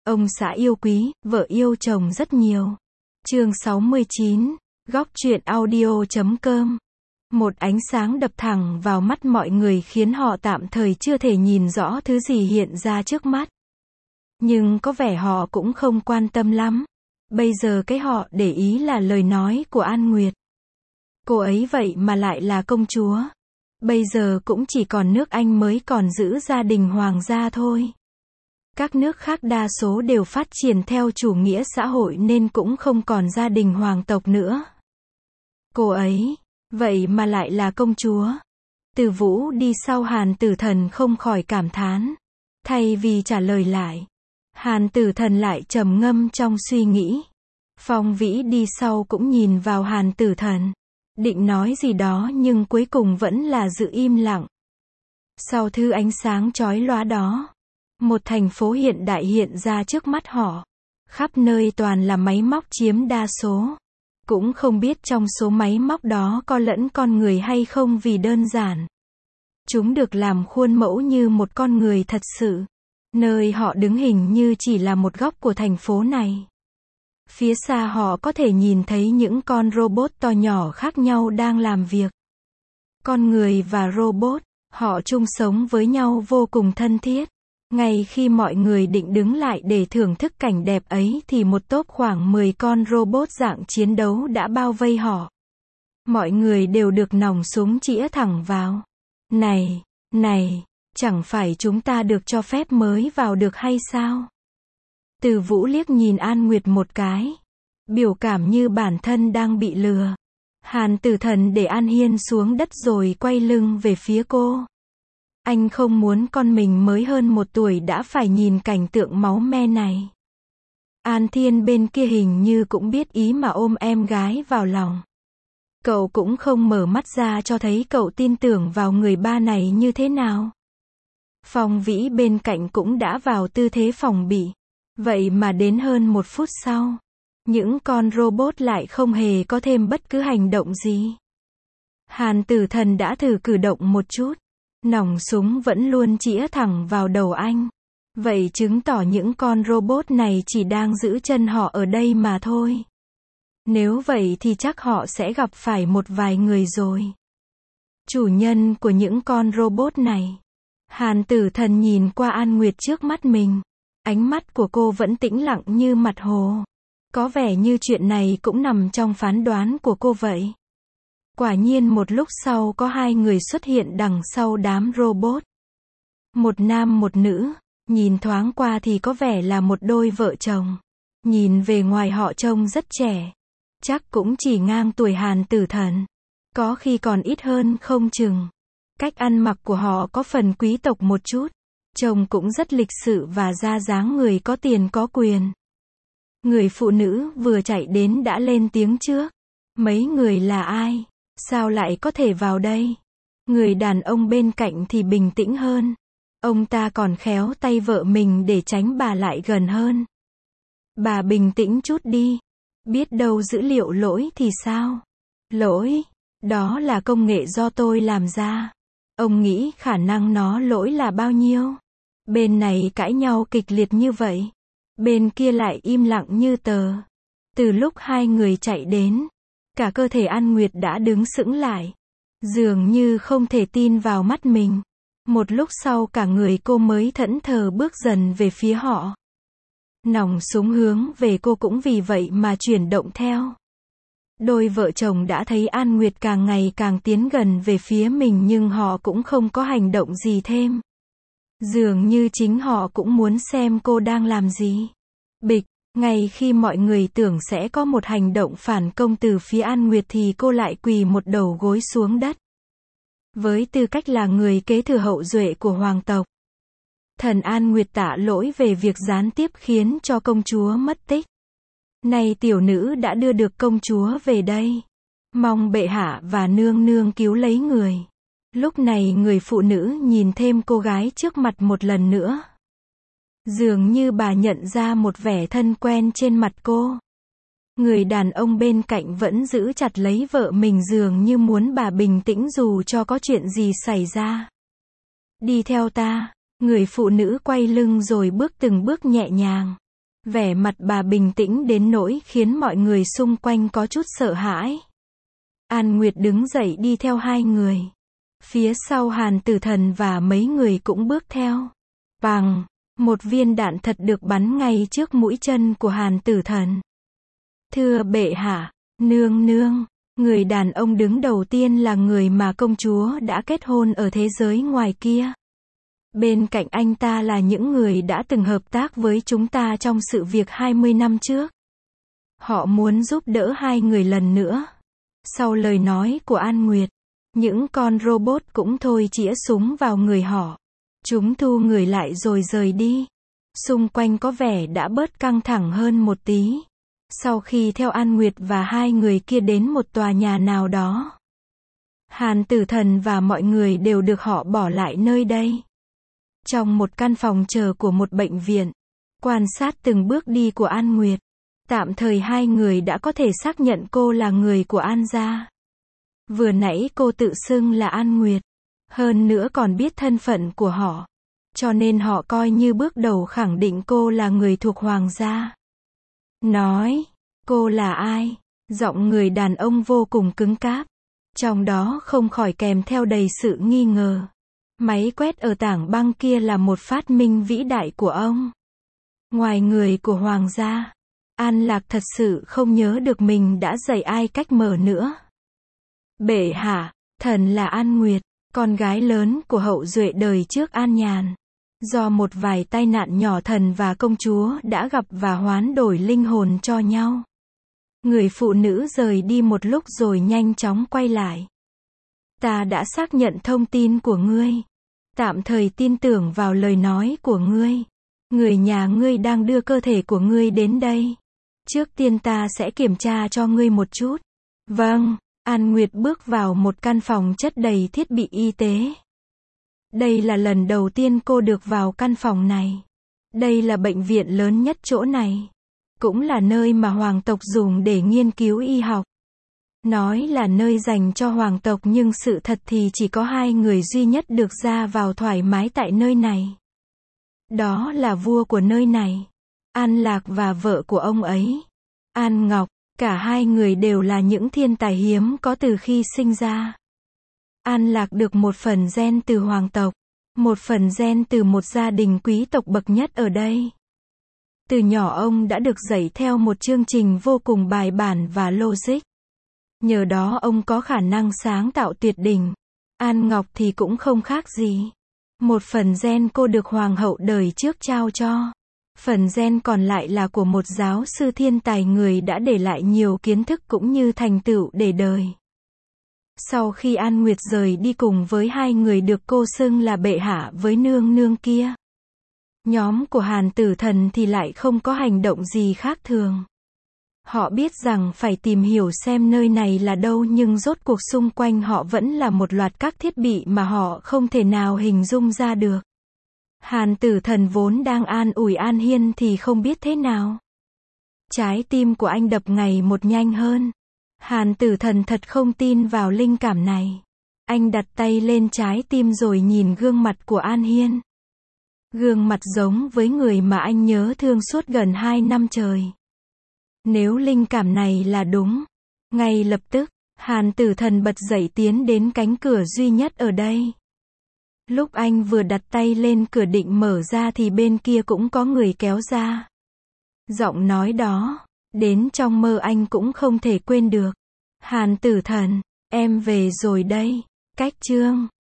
Ông xã yêu quý, vợ yêu chồng rất nhiều. Chương 69, góc truyện audio.com. Một ánh sáng đập thẳng vào mắt mọi người khiến họ tạm thời chưa thể nhìn rõ thứ gì hiện ra trước mắt. Nhưng có vẻ họ cũng không quan tâm lắm. Bây giờ cái họ để ý là lời nói của An Nguyệt. Cô ấy vậy mà lại là công chúa. Bây giờ cũng chỉ còn nước Anh mới còn giữ gia đình hoàng gia thôi. Các nước khác đa số đều phát triển theo chủ nghĩa xã hội nên cũng không còn gia đình hoàng tộc nữa. Cô ấy, vậy mà lại là công chúa. Từ Vũ đi sau Hàn Tử Thần không khỏi cảm thán. Thay vì trả lời lại, Hàn Tử Thần lại trầm ngâm trong suy nghĩ. Phong Vĩ đi sau cũng nhìn vào Hàn Tử Thần. Định nói gì đó nhưng cuối cùng vẫn là giữ im lặng. Sau thứ ánh sáng chói lóa đó, một thành phố hiện đại hiện ra trước mắt họ. Khắp nơi toàn là máy móc chiếm đa số. Cũng không biết trong số máy móc đó có lẫn con người hay không vì đơn giản. Chúng được làm khuôn mẫu như một con người thật sự. Nơi họ đứng hình như chỉ là một góc của thành phố này. Phía xa họ có thể nhìn thấy những con robot to nhỏ khác nhau đang làm việc. Con người và robot, họ chung sống với nhau vô cùng thân thiết. Ngay khi mọi người định đứng lại để thưởng thức cảnh đẹp ấy thì một tốp khoảng 10 con robot dạng chiến đấu đã bao vây họ. Mọi người đều được nòng súng chĩa thẳng vào. Này, chẳng phải chúng ta được cho phép mới vào được hay sao? Từ Vũ liếc nhìn An Nguyệt một cái. Biểu cảm như bản thân đang bị lừa. Hàn Tử Thần để An Hiên xuống đất rồi quay lưng về phía cô. Anh không muốn con mình mới hơn 1 tuổi đã phải nhìn cảnh tượng máu me này. An Thiên bên kia hình như cũng biết ý mà ôm em gái vào lòng. Cậu cũng không mở mắt ra cho thấy cậu tin tưởng vào người ba này như thế nào. Phong Vĩ bên cạnh cũng đã vào tư thế phòng bị. Vậy mà đến hơn 1 phút sau, những con robot lại không hề có thêm bất cứ hành động gì. Hàn Tử Thần đã thử cử động một chút. Nòng súng vẫn luôn chĩa thẳng vào đầu anh. Vậy chứng tỏ những con robot này chỉ đang giữ chân họ ở đây mà thôi. Nếu vậy thì chắc họ sẽ gặp phải một vài người rồi. Chủ nhân của những con robot này. Hàn Tử Thần nhìn qua An Nguyệt trước mắt mình. Ánh mắt của cô vẫn tĩnh lặng như mặt hồ. Có vẻ như chuyện này cũng nằm trong phán đoán của cô vậy. Quả nhiên một lúc sau có 2 người xuất hiện đằng sau đám robot. Một nam một nữ, nhìn thoáng qua thì có vẻ là một đôi vợ chồng. Nhìn về ngoài họ trông rất trẻ. Chắc cũng chỉ ngang tuổi Hàn Tử Thần. Có khi còn ít hơn không chừng. Cách ăn mặc của họ có phần quý tộc một chút. Trông cũng rất lịch sự và ra dáng người có tiền có quyền. Người phụ nữ vừa chạy đến đã lên tiếng trước. Mấy người là ai? Sao lại có thể vào đây? Người đàn ông bên cạnh thì bình tĩnh hơn. Ông ta còn khéo tay vợ mình để tránh bà lại gần hơn. Bà bình tĩnh chút đi. Biết đâu dữ liệu lỗi thì sao? Lỗi? Đó là công nghệ do tôi làm ra. Ông nghĩ khả năng nó lỗi là bao nhiêu? Bên này cãi nhau kịch liệt như vậy. Bên kia lại im lặng như tờ. Từ lúc 2 người chạy đến, cả cơ thể An Nguyệt đã đứng sững lại. Dường như không thể tin vào mắt mình. Một lúc sau cả người cô mới thẫn thờ bước dần về phía họ. Nòng súng hướng về cô cũng vì vậy mà chuyển động theo. Đôi vợ chồng đã thấy An Nguyệt càng ngày càng tiến gần về phía mình nhưng họ cũng không có hành động gì thêm. Dường như chính họ cũng muốn xem cô đang làm gì. Bịch, ngay khi mọi người tưởng sẽ có một hành động phản công từ phía An Nguyệt thì cô lại quỳ một đầu gối xuống đất. Với tư cách là người kế thừa hậu duệ của hoàng tộc, thần An Nguyệt tạ lỗi về việc gián tiếp khiến cho công chúa mất tích. Nay tiểu nữ đã đưa được công chúa về đây. Mong bệ hạ và nương nương cứu lấy người. Lúc này người phụ nữ nhìn thêm cô gái trước mặt một lần nữa. Dường như bà nhận ra một vẻ thân quen trên mặt cô. Người đàn ông bên cạnh vẫn giữ chặt lấy vợ mình dường như muốn bà bình tĩnh dù cho có chuyện gì xảy ra. Đi theo ta. Người phụ nữ quay lưng rồi bước từng bước nhẹ nhàng. Vẻ mặt bà bình tĩnh đến nỗi khiến mọi người xung quanh có chút sợ hãi. An Nguyệt đứng dậy đi theo hai người. Phía sau Hàn Tử Thần và mấy người cũng bước theo. Bàng, một viên đạn thật được bắn ngay trước mũi chân của Hàn Tử Thần. Thưa bệ hạ, nương nương, người đàn ông đứng đầu tiên là người mà công chúa đã kết hôn ở thế giới ngoài kia. Bên cạnh anh ta là những người đã từng hợp tác với chúng ta trong sự việc 20 năm trước. Họ muốn giúp đỡ hai người lần nữa. Sau lời nói của An Nguyệt, những con robot cũng thôi chĩa súng vào người họ. Chúng thu người lại rồi rời đi. Xung quanh có vẻ đã bớt căng thẳng hơn một tí. Sau khi theo An Nguyệt và hai người kia đến một tòa nhà nào đó. Hàn Tử Thần và mọi người đều được họ bỏ lại nơi đây. Trong một căn phòng chờ của một bệnh viện, quan sát từng bước đi của An Nguyệt. Tạm thời hai người đã có thể xác nhận cô là người của An gia. Vừa nãy cô tự xưng là An Nguyệt. Hơn nữa còn biết thân phận của họ. Cho nên họ coi như bước đầu khẳng định cô là người thuộc hoàng gia. Nói, cô là ai? Giọng người đàn ông vô cùng cứng cáp. Trong đó không khỏi kèm theo đầy sự nghi ngờ. Máy quét ở tảng băng kia là một phát minh vĩ đại của ông. Ngoài người của hoàng gia, An Lạc thật sự không nhớ được mình đã dạy ai cách mở nữa. Bệ hạ, thần là An Nguyệt, con gái lớn của hậu duệ đời trước An Nhàn. Do một vài tai nạn nhỏ thần và công chúa đã gặp và hoán đổi linh hồn cho nhau. Người phụ nữ rời đi một lúc rồi nhanh chóng quay lại. Ta đã xác nhận thông tin của ngươi. Tạm thời tin tưởng vào lời nói của ngươi. Người nhà ngươi đang đưa cơ thể của ngươi đến đây. Trước tiên ta sẽ kiểm tra cho ngươi một chút. Vâng, An Nguyệt bước vào một căn phòng chất đầy thiết bị y tế. Đây là lần đầu tiên cô được vào căn phòng này. Đây là bệnh viện lớn nhất chỗ này. Cũng là nơi mà hoàng tộc dùng để nghiên cứu y học. Nói là nơi dành cho hoàng tộc nhưng sự thật thì chỉ có hai người duy nhất được ra vào thoải mái tại nơi này. Đó là vua của nơi này, An Lạc và vợ của ông ấy, An Ngọc. Cả hai người đều là những thiên tài hiếm có từ khi sinh ra. An Lạc được một phần gen từ hoàng tộc, một phần gen từ một gia đình quý tộc bậc nhất ở đây. Từ nhỏ ông đã được dạy theo một chương trình vô cùng bài bản và logic. Nhờ đó ông có khả năng sáng tạo tuyệt đỉnh. An Ngọc thì cũng không khác gì. Một phần gen cô được hoàng hậu đời trước trao cho. Phần gen còn lại là của một giáo sư thiên tài, người đã để lại nhiều kiến thức cũng như thành tựu để đời. Sau khi An Nguyệt rời đi cùng với hai người được cô xưng là bệ hạ với nương nương kia, nhóm của Hàn Tử Thần thì lại không có hành động gì khác thường. Họ biết rằng phải tìm hiểu xem nơi này là đâu, nhưng rốt cuộc xung quanh họ vẫn là một loạt các thiết bị mà họ không thể nào hình dung ra được. Hàn Tử Thần vốn đang an ủi An Hiên thì không biết thế nào. Trái tim của anh đập ngày một nhanh hơn. Hàn Tử Thần thật không tin vào linh cảm này. Anh đặt tay lên trái tim rồi nhìn gương mặt của An Hiên. Gương mặt giống với người mà anh nhớ thương suốt gần 2 năm trời. Nếu linh cảm này là đúng, ngay lập tức, Hàn Tử Thần bật dậy tiến đến cánh cửa duy nhất ở đây. Lúc anh vừa đặt tay lên cửa định mở ra thì bên kia cũng có người kéo ra. Giọng nói đó, đến trong mơ anh cũng không thể quên được. Hàn Tử Thần, em về rồi đây. Cách chương